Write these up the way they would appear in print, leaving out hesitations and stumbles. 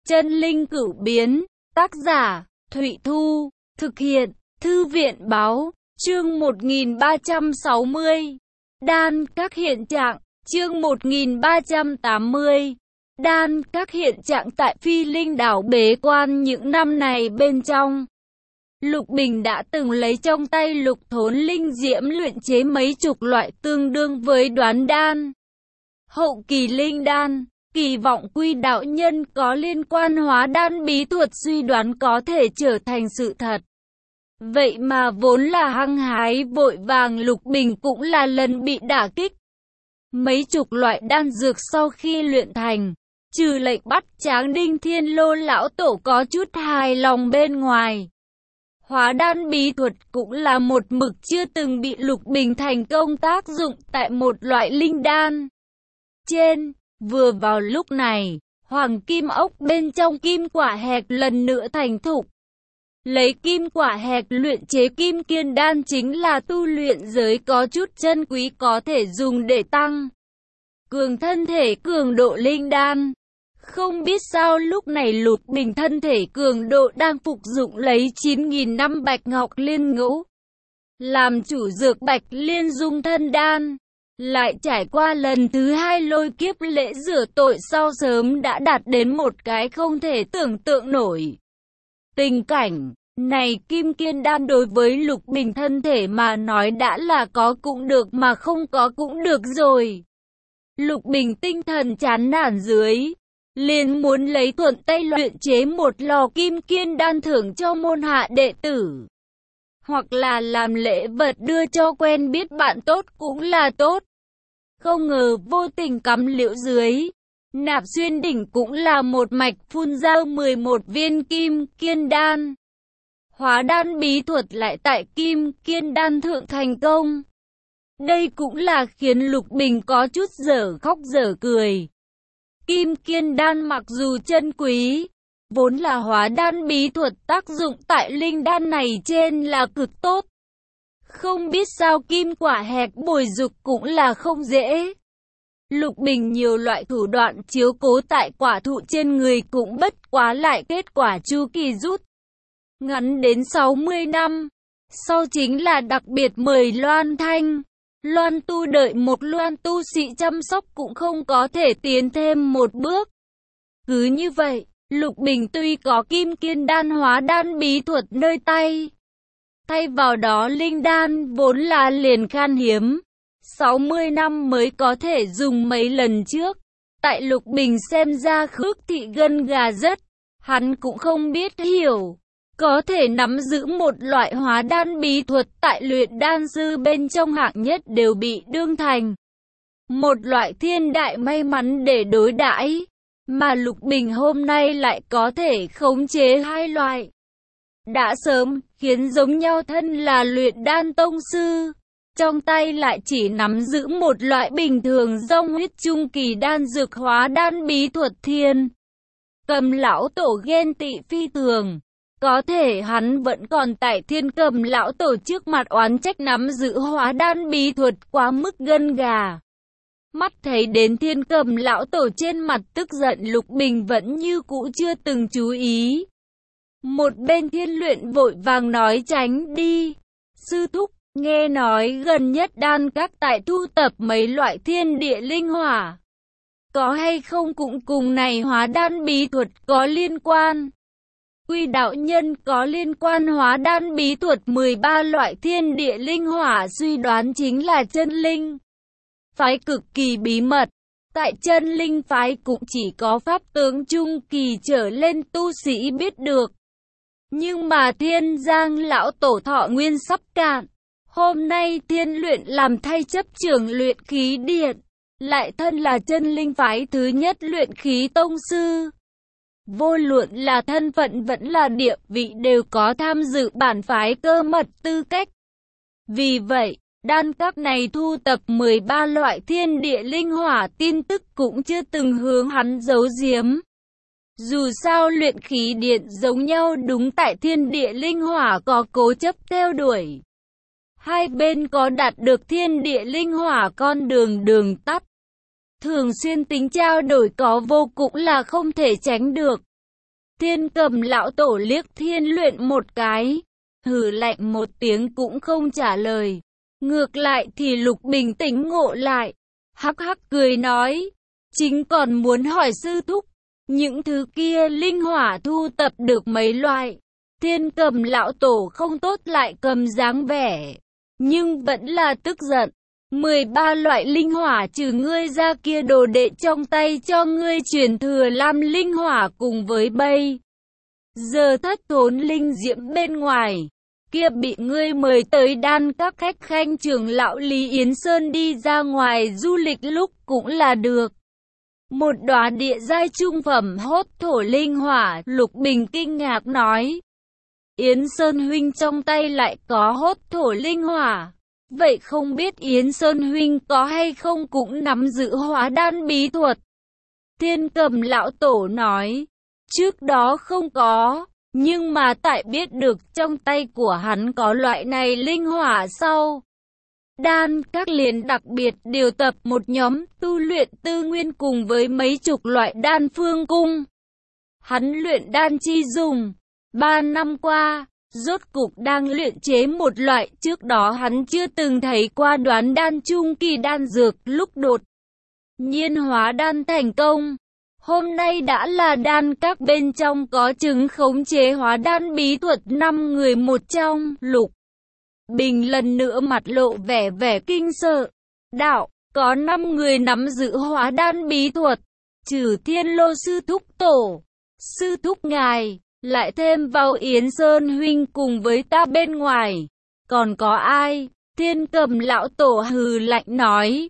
Chân linh cửu biến, tác giả, Thụy Thu, thực hiện, Thư viện báo, chương 1360. Đan các hiện trạng, chương 1380. Đan các hiện trạng tại Phi Linh đảo bế quan những năm này bên trong. Lục Bình đã từng lấy trong tay Lục Thốn Linh Diễm luyện chế mấy chục loại tương đương với đoán đan. Hậu kỳ linh đan, kỳ vọng Quy đạo nhân có liên quan hóa đan bí thuật suy đoán có thể trở thành sự thật. Vậy mà vốn là hăng hái vội vàng Lục Bình cũng là lần bị đả kích. Mấy chục loại đan dược sau khi luyện thành, trừ lệnh bắt Tráng Đinh Thiên Lô lão tổ có chút hài lòng bên ngoài. Hóa đan bí thuật cũng là một mực chưa từng bị Lục Bình thành công tác dụng tại một loại linh đan. Trên, vừa vào lúc này, hoàng kim ốc bên trong kim quả hẹp lần nữa thành thục. Lấy kim quả hẹp luyện chế kim kiên đan chính là tu luyện giới có chút chân quý có thể dùng để tăng cường thân thể cường độ linh đan. Không biết sao lúc này Lục Bình thân thể cường độ đang phục dụng lấy 9.000 năm bạch ngọc liên ngũ. Làm chủ dược bạch liên dung thân đan. Lại trải qua lần thứ hai lôi kiếp lễ rửa tội sau sớm đã đạt đến một cái không thể tưởng tượng nổi. Tình cảnh này kim kiên đan đối với Lục Bình thân thể mà nói đã là có cũng được mà không có cũng được rồi. Lục Bình tinh thần chán nản dưới, liền muốn lấy thuận tay luyện chế một lò kim kiên đan thưởng cho môn hạ đệ tử. Hoặc là làm lễ vật đưa cho quen biết bạn tốt cũng là tốt. Không ngờ vô tình cắm liễu dưới, Nạp Xuyên đỉnh cũng là một mạch phun ra 11 viên kim kiên đan. Hóa đan bí thuật lại tại kim kiên đan thượng thành công. Đây cũng là khiến Lục Bình có chút dở khóc dở cười. Kim kiên đan mặc dù chân quý, vốn là hóa đan bí thuật tác dụng tại linh đan này trên là cực tốt. Không biết sao kim quả hẹp bồi dục cũng là không dễ. Lục Bình nhiều loại thủ đoạn chiếu cố tại quả thụ trên người cũng bất quá lại kết quả chu kỳ rút ngắn đến 60 năm. Sau chính là đặc biệt mời Loan Thanh. Loan tu đợi một Loan tu sĩ chăm sóc cũng không có thể tiến thêm một bước. Cứ như vậy, Lục Bình tuy có kim kiên đan hóa đan bí thuật nơi tay, thay vào đó linh đan vốn là liền khan hiếm. 60 năm mới có thể dùng mấy lần trước. Tại Lục Bình xem ra Khước Thị gân gà rất. Hắn cũng không biết hiểu. Có thể nắm giữ một loại hóa đan bí thuật tại luyện đan sư bên trong hạng nhất đều bị đương thành một loại thiên đại may mắn để đối đãi. Mà Lục Bình hôm nay lại có thể khống chế hai loại đã sớm khiến giống nhau thân là luyện đan tông sư. Trong tay lại chỉ nắm giữ một loại bình thường dòng huyết trung kỳ đan dược hóa đan bí thuật Thiên Cầm lão tổ ghen tị phi thường. Có thể hắn vẫn còn tại Thiên Cầm lão tổ trước mặt oán trách nắm giữ hóa đan bí thuật quá mức gân gà. Mắt thấy đến Thiên Cầm lão tổ trên mặt tức giận, Lục Bình vẫn như cũ chưa từng chú ý. Một bên Thiên Luyện vội vàng nói tránh đi. Sư thúc, nghe nói gần nhất đan các tại thu tập mấy loại thiên địa linh hỏa. Có hay không cũng cùng này hóa đan bí thuật có liên quan. Quy đạo nhân có liên quan hóa đan bí thuật 13 loại thiên địa linh hỏa suy đoán chính là chân linh phái cực kỳ bí mật. Tại chân linh phái cũng chỉ có pháp tướng trung kỳ trở lên tu sĩ biết được. Nhưng mà Thiên Giang lão tổ thọ nguyên sắp cạn. Hôm nay Thiên Luyện làm thay chấp trưởng luyện khí điện, lại thân là chân linh phái thứ nhất luyện khí tông sư. Vô luận là thân phận vẫn là địa vị đều có tham dự bản phái cơ mật tư cách. Vì vậy, đan các này thu tập 13 loại thiên địa linh hỏa tin tức cũng chưa từng hướng hắn giấu giếm. Dù sao luyện khí điện giống nhau đúng tại thiên địa linh hỏa có cố chấp theo đuổi. Hai bên có đạt được thiên địa linh hỏa con đường tắt. Thường xuyên tính trao đổi có vô cũng là không thể tránh được. Thiên Cầm lão tổ liếc Thiên Luyện một cái, hừ lạnh một tiếng cũng không trả lời. Ngược lại thì Lục Bình tỉnh ngộ lại, hắc hắc cười nói, chính còn muốn hỏi sư thúc, những thứ kia linh hỏa thu tập được mấy loại. Thiên Cầm lão tổ không tốt lại cầm dáng vẻ, nhưng vẫn là tức giận. 13 loại linh hỏa trừ ngươi ra kia đồ đệ trong tay cho ngươi truyền thừa Lam linh hỏa cùng với bây giờ thất thốn linh diễm bên ngoài, kia bị ngươi mời tới đan các khách khanh trưởng lão Lý Yến Sơn đi ra ngoài du lịch lúc cũng là được. Một đóa địa giai trung phẩm hốt thổ linh hỏa, Lục Bình kinh ngạc nói. Yến Sơn huynh trong tay lại có hốt thổ linh hỏa. Vậy không biết Yến Sơn huynh có hay không cũng nắm giữ hóa đan bí thuật? Thiên Cầm lão tổ nói, trước đó không có, nhưng mà tại biết được trong tay của hắn có loại này linh hỏa sau. Đan các liền đặc biệt điều tập một nhóm tu luyện tư nguyên cùng với mấy chục loại đan phương cung. Hắn luyện đan chi dùng, 3 năm qua, rốt cục đang luyện chế một loại trước đó hắn chưa từng thấy qua đoán đan trung kỳ đan dược lúc đột nhiên hóa đan thành công. Hôm nay đã là đan các bên trong có chứng khống chế hóa đan bí thuật 5 người một trong. Lục Bình lần nữa mặt lộ vẻ kinh sợ. Đạo, có 5 người nắm giữ hóa đan bí thuật, trừ Thiên Lô sư thúc tổ, sư thúc ngài, lại thêm vào Yến Sơn huynh cùng với ta bên ngoài, còn có ai? Thiên Cầm lão tổ hừ lạnh nói,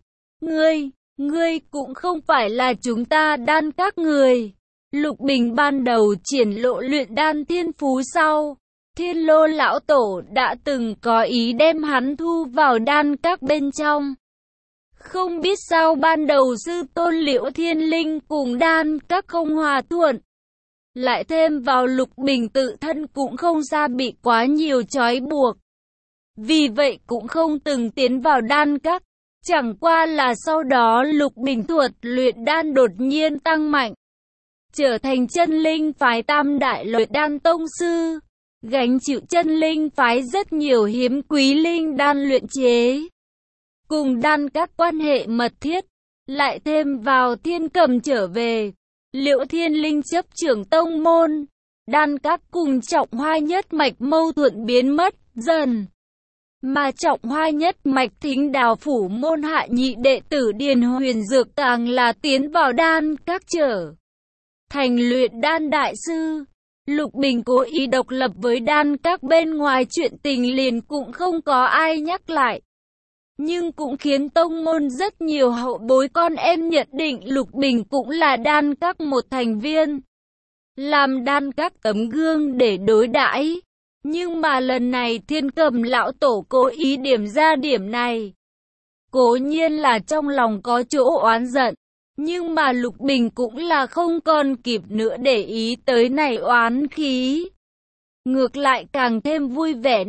ngươi cũng không phải là chúng ta đan các người. Lục Bình ban đầu triển lộ luyện đan thiên phú sau, Thiên Lô lão tổ đã từng có ý đem hắn thu vào đan các bên trong. Không biết sao ban đầu sư tôn Liễu Thiên Linh cùng đan các không hòa thuận. Lại thêm vào Lục Bình tự thân cũng không xa bị quá nhiều trói buộc. Vì vậy cũng không từng tiến vào đan các. Chẳng qua là sau đó Lục Bình thuật luyện đan đột nhiên tăng mạnh, trở thành chân linh phái tam đại luyện đan tông sư, gánh chịu chân linh phái rất nhiều hiếm quý linh đan luyện chế. Cùng đan các quan hệ mật thiết, lại thêm vào Thiên Cầm trở về, Liễu Thiên Linh chấp trưởng tông môn, đan các cùng Trọng Hoa nhất mạch mâu thuẫn biến mất dần. Mà Trọng Hoa nhất mạch Thính Đào phủ môn hạ nhị đệ tử Điền Huyền Dược càng là tiến vào đan các trở thành luyện đan đại sư. Lục Bình cố ý độc lập với đan các bên ngoài, chuyện tình liền cũng không có ai nhắc lại. Nhưng cũng khiến tông môn rất nhiều hậu bối con em nhận định Lục Bình cũng là đan các một thành viên, làm đan các tấm gương để đối đãi. Nhưng mà lần này Thiên Cầm lão tổ cố ý điểm ra điểm này. Cố nhiên là trong lòng có chỗ oán giận, nhưng mà Lục Bình cũng là không còn kịp nữa để ý tới này oán khí. Ngược lại càng thêm vui vẻ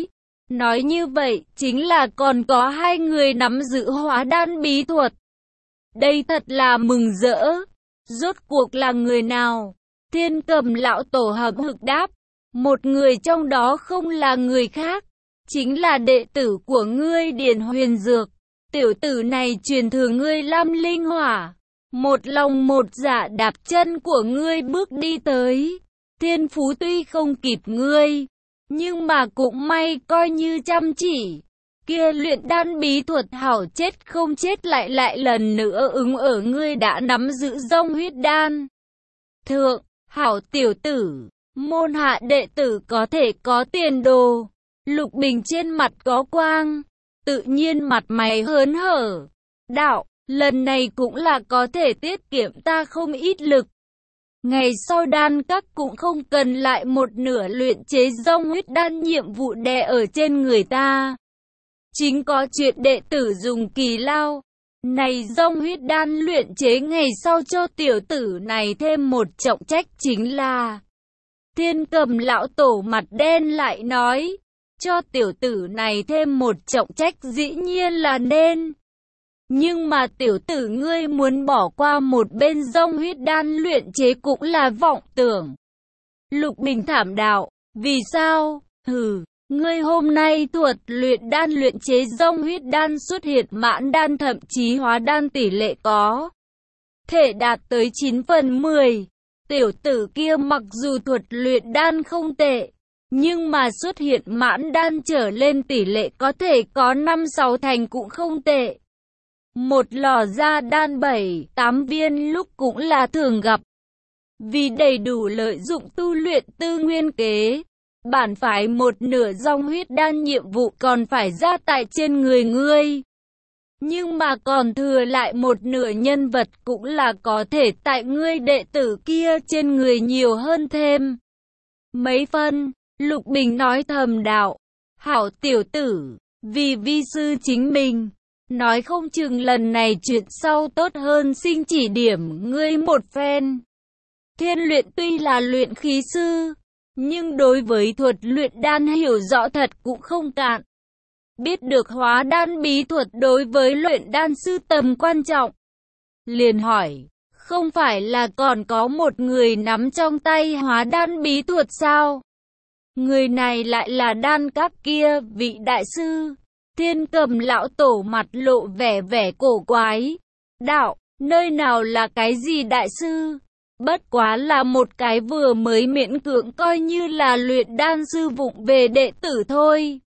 nói như vậy chính là còn có 2 người nắm giữ hóa đan bí thuật. Đây thật là mừng rỡ. Rốt cuộc là người nào? Thiên Cầm lão tổ hậm hực đáp. Một người trong đó không là người khác, chính là đệ tử của ngươi Điền Huyền Dược. Tiểu tử này truyền thừa ngươi Lam linh hỏa, một lòng một dạ đạp chân của ngươi bước đi tới. Thiên phú tuy không kịp ngươi, nhưng mà cũng may coi như chăm chỉ. Kia luyện đan bí thuật hảo chết không chết lại lần nữa ứng ở ngươi đã nắm giữ dông huyết đan. Thượng, hảo tiểu tử, môn hạ đệ tử có thể có tiền đồ. Lục Bình trên mặt có quang, tự nhiên mặt mày hớn hở. Đạo, lần này cũng là có thể tiết kiệm ta không ít lực. Ngày sau đan các cũng không cần lại một nửa luyện chế dông huyết đan nhiệm vụ đè ở trên người ta. Chính có chuyện đệ tử dùng kỳ lao. Này dông huyết đan luyện chế ngày sau cho tiểu tử này thêm một trọng trách chính là... Thiên Cầm lão tổ mặt đen lại nói, cho tiểu tử này thêm một trọng trách dĩ nhiên là nên. Nhưng mà tiểu tử ngươi muốn bỏ qua một bên dông huyết đan luyện chế cũng là vọng tưởng. Lục Bình thảm đạo, vì sao? Ngươi hôm nay thuật luyện đan luyện chế dòng huyết đan xuất hiện mãn đan thậm chí hóa đan tỷ lệ có thể đạt tới 9/10. Tiểu tử kia mặc dù thuật luyện đan không tệ, nhưng mà xuất hiện mãn đan trở lên tỷ lệ có thể có 5-6 thành cũng không tệ. Một lò ra đan 7-8 viên lúc cũng là thường gặp. Vì đầy đủ lợi dụng tu luyện tư nguyên kế, bản phái một nửa dòng huyết đan nhiệm vụ còn phải ra tại trên người ngươi. Nhưng mà còn thừa lại một nửa nhân vật cũng là có thể tại ngươi đệ tử kia trên người nhiều hơn thêm mấy phân. Lục Bình nói thầm đạo, hảo tiểu tử, vì vi sư chính mình, nói không chừng lần này chuyện sau tốt hơn xin chỉ điểm ngươi một phen. Thiên luyện tuy là luyện khí sư, nhưng đối với thuật luyện đan hiểu rõ thật cũng không cạn. Biết được hóa đan bí thuật đối với luyện đan sư tầm quan trọng. Liền hỏi, không phải là còn có một người nắm trong tay hóa đan bí thuật sao? Người này lại là đan các kia vị đại sư. Thiên Cầm lão tổ mặt lộ vẻ cổ quái. Đạo, nơi nào là cái gì đại sư? Bất quá là một cái vừa mới miễn cưỡng coi như là luyện đan sư vụng về đệ tử thôi.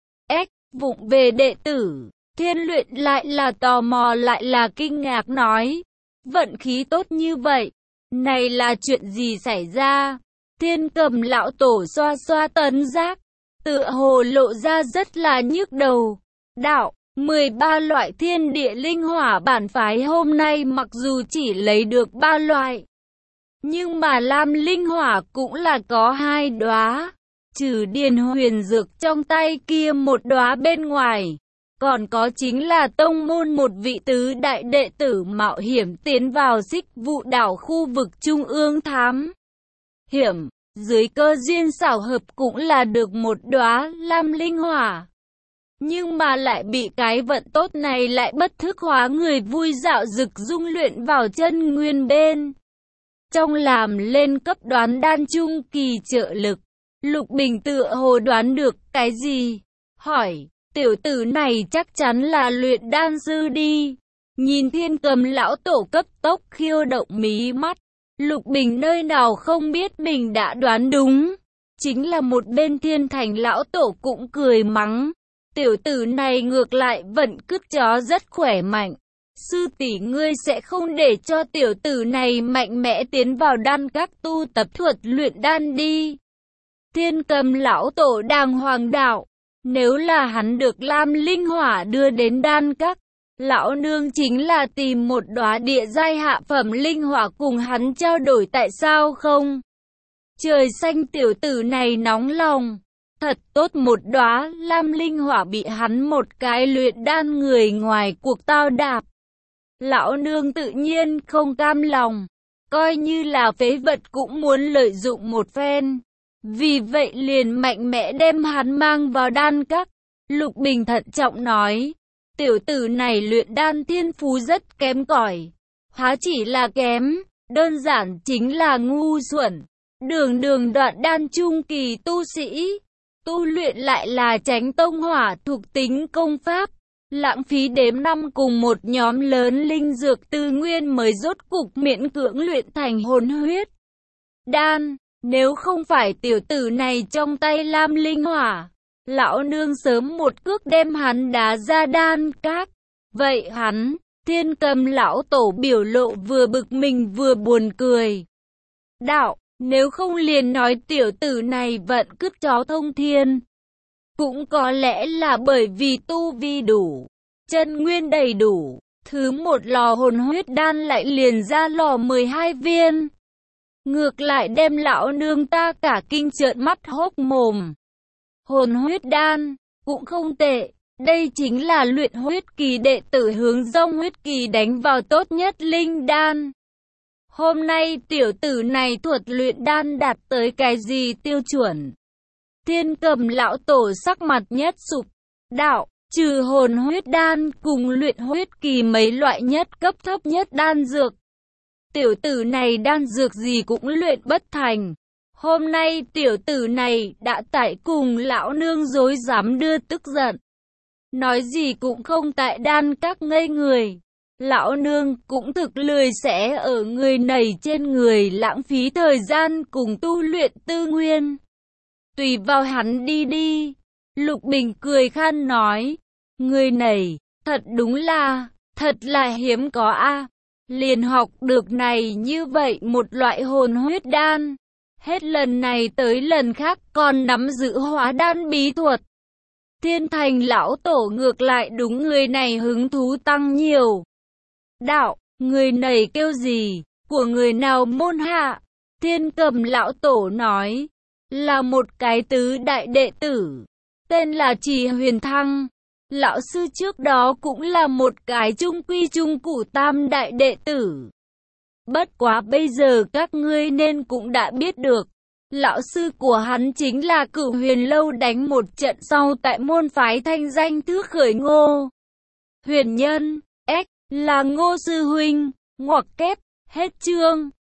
Vụng về đệ tử. Thiên Luyện lại là tò mò lại là kinh ngạc nói. Vận khí tốt như vậy. Này là chuyện gì xảy ra? Thiên Cầm lão tổ xoa xoa tấn giác. Tựa hồ lộ ra rất là nhức đầu. Đạo, 13 loại thiên địa linh hỏa bản phái hôm nay mặc dù chỉ lấy được 3 loại. Nhưng mà lam linh hỏa cũng là có 2 đóa. Trừ Điền Huyền Dược trong tay kia một đóa bên ngoài. Còn có chính là tông môn một vị tứ đại đệ tử mạo hiểm tiến vào Xích Vụ đảo khu vực trung ương thám hiểm. Dưới cơ duyên xảo hợp cũng là được một đóa lam linh hỏa. Nhưng mà lại bị cái vận tốt này lại bất thức hóa người vui dạo dực dung luyện vào chân nguyên bên trong làm lên cấp đoán đan trung kỳ trợ lực. Lục Bình tựa hồ đoán được cái gì? Hỏi, tiểu tử này chắc chắn là luyện đan sư đi. Nhìn Thiên Cầm lão tổ cấp tốc khiêu động mí mắt. Lục Bình nơi nào không biết mình đã đoán đúng. Chính là một bên Thiên Thành lão tổ cũng cười mắng. Tiểu tử này ngược lại vẫn cứt chó rất khỏe mạnh. Sư tỷ ngươi sẽ không để cho tiểu tử này mạnh mẽ tiến vào đan các tu tập thuật luyện đan đi. Thiên Cầm lão tổ đàng hoàng đạo. Nếu là hắn được lam linh hỏa đưa đến đan các, lão nương chính là tìm một đóa địa giai hạ phẩm linh hỏa cùng hắn trao đổi tại sao không? Trời xanh tiểu tử này nóng lòng. Thật tốt một đóa lam linh hỏa bị hắn một cái luyện đan người ngoài cuộc tao đạp. Lão nương tự nhiên không cam lòng. Coi như là phế vật cũng muốn lợi dụng một phen. Vì vậy liền mạnh mẽ đem hắn mang vào đan các. Lục Bình thận trọng nói. Tiểu tử này luyện đan thiên phú rất kém cỏi. Há chỉ là kém, đơn giản chính là ngu xuẩn. Đường đoạn đan trung kỳ tu sĩ. Tu luyện lại là Chánh Tông hỏa thuộc tính công pháp. Lãng phí đếm năm cùng một nhóm lớn linh dược tư nguyên mới rốt cục miễn cưỡng luyện thành hồn huyết đan. Nếu không phải tiểu tử này trong tay lam linh hỏa, lão nương sớm một cước đem hắn đá ra đan các. Vậy hắn, Thiên Cầm lão tổ biểu lộ vừa bực mình vừa buồn cười. Đạo, nếu không liền nói tiểu tử này vận cứt chó thông thiên. Cũng có lẽ là bởi vì tu vi đủ, chân nguyên đầy đủ, thứ một lò hồn huyết đan lại liền ra lò 12 viên. Ngược lại đem lão nương ta cả kinh trợn mắt hốc mồm. Hồn huyết đan, cũng không tệ. Đây chính là luyện huyết kỳ đệ tử hướng dông huyết kỳ đánh vào tốt nhất linh đan. Hôm nay tiểu tử này thuật luyện đan đạt tới cái gì tiêu chuẩn? Thiên Cầm lão tổ sắc mặt nhất sụp. Đạo, trừ hồn huyết đan cùng luyện huyết kỳ mấy loại nhất cấp thấp nhất đan dược. Tiểu tử này đan dược gì cũng luyện bất thành. Hôm nay tiểu tử này đã tại cùng lão nương dối dám đưa tức giận. Nói gì cũng không tại đan các ngây người. Lão nương cũng thực lười sẽ ở người này trên người lãng phí thời gian cùng tu luyện tư nguyên. Tùy vào hắn đi đi. Lục Bình cười khan nói. Người này, thật là hiếm có a. Liền học được này như vậy một loại hồn huyết đan. Hết lần này tới lần khác còn nắm giữ hóa đan bí thuật. Thiên Thành lão tổ ngược lại đúng người này hứng thú tăng nhiều. Đạo, người này kêu gì, của người nào môn hạ? Thiên Cầm lão tổ nói, là một cái tứ đại đệ tử, tên là Trì Huyền Thăng. Lão sư trước đó cũng là một cái trung quy trung cụ tam đại đệ tử. Bất quá bây giờ các ngươi nên cũng đã biết được. Lão sư của hắn chính là Cửu Huyền Lâu đánh một trận sau tại môn phái thanh danh thước khởi Ngô Huyền Nhân, là Ngô sư huynh, ngoặc kép, hết chương.